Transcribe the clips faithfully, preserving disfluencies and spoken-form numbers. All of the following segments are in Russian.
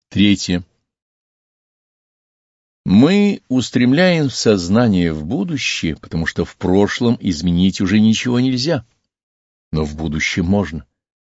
Третье. Мы устремляем сознание в будущее, потому что в прошлом изменить уже ничего нельзя, но в будущем можно.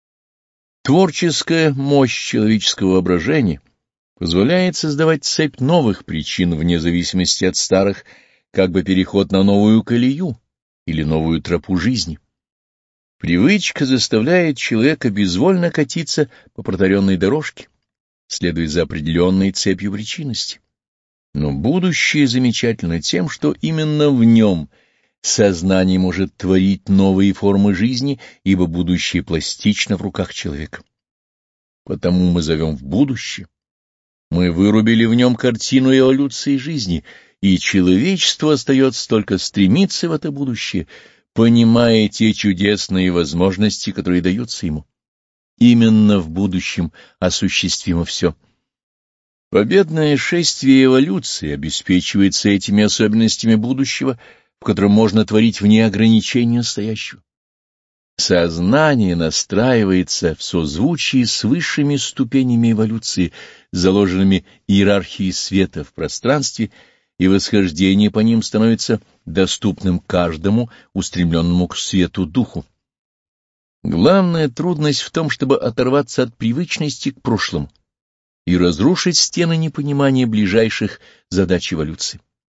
Творческая мощь человеческого воображения позволяет создавать цепь новых причин вне зависимости от старых, как бы переход на новую колею или новую тропу жизни. Привычка заставляет человека безвольно катиться по протаренной дорожке, следуя за определенной цепью причинности. Но будущее замечательно тем, что именно в нем сознание может творить новые формы жизни, ибо будущее пластично в руках человека. Потому мы зовем в будущее. Мы вырубили в нем картину эволюции жизни, и человечество остается только стремиться в это будущее, понимая те чудесные возможности, которые даются ему. Именно в будущем осуществимо все. Победное шествие эволюции обеспечивается этими особенностями будущего, в котором можно творить вне ограничений настоящего. Сознание настраивается в созвучии с высшими ступенями эволюции, заложенными иерархией света в пространстве, и восхождение по ним становится доступным каждому устремленному к свету духу. Главная трудность в том, чтобы оторваться от привычности к прошлому и разрушить стены непонимания ближайших задач эволюции.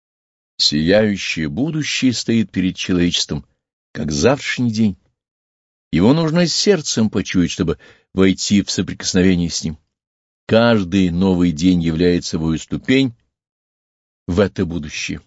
Сияющее будущее стоит перед человечеством, как завтрашний день. Его нужно сердцем почуять, чтобы войти в соприкосновение с ним. Каждый новый день является собой ступень в это будущее.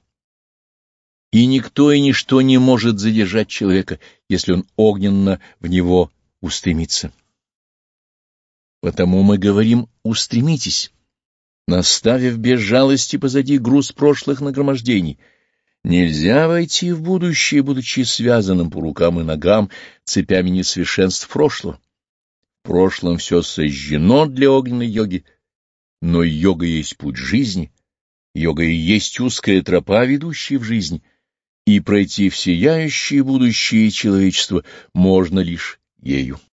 И никто и ничто не может задержать человека, если он огненно в него устремится. Потому мы говорим «устремитесь», наставив без жалости позади груз прошлых нагромождений. Нельзя войти в будущее, будучи связанным по рукам и ногам цепями несовершенств прошлого. В прошлом все сожжено для огненной йоги, но йога есть путь жизни, йога и есть узкая тропа, ведущая в жизнь, и пройти в сияющее будущее человечества можно лишь ею.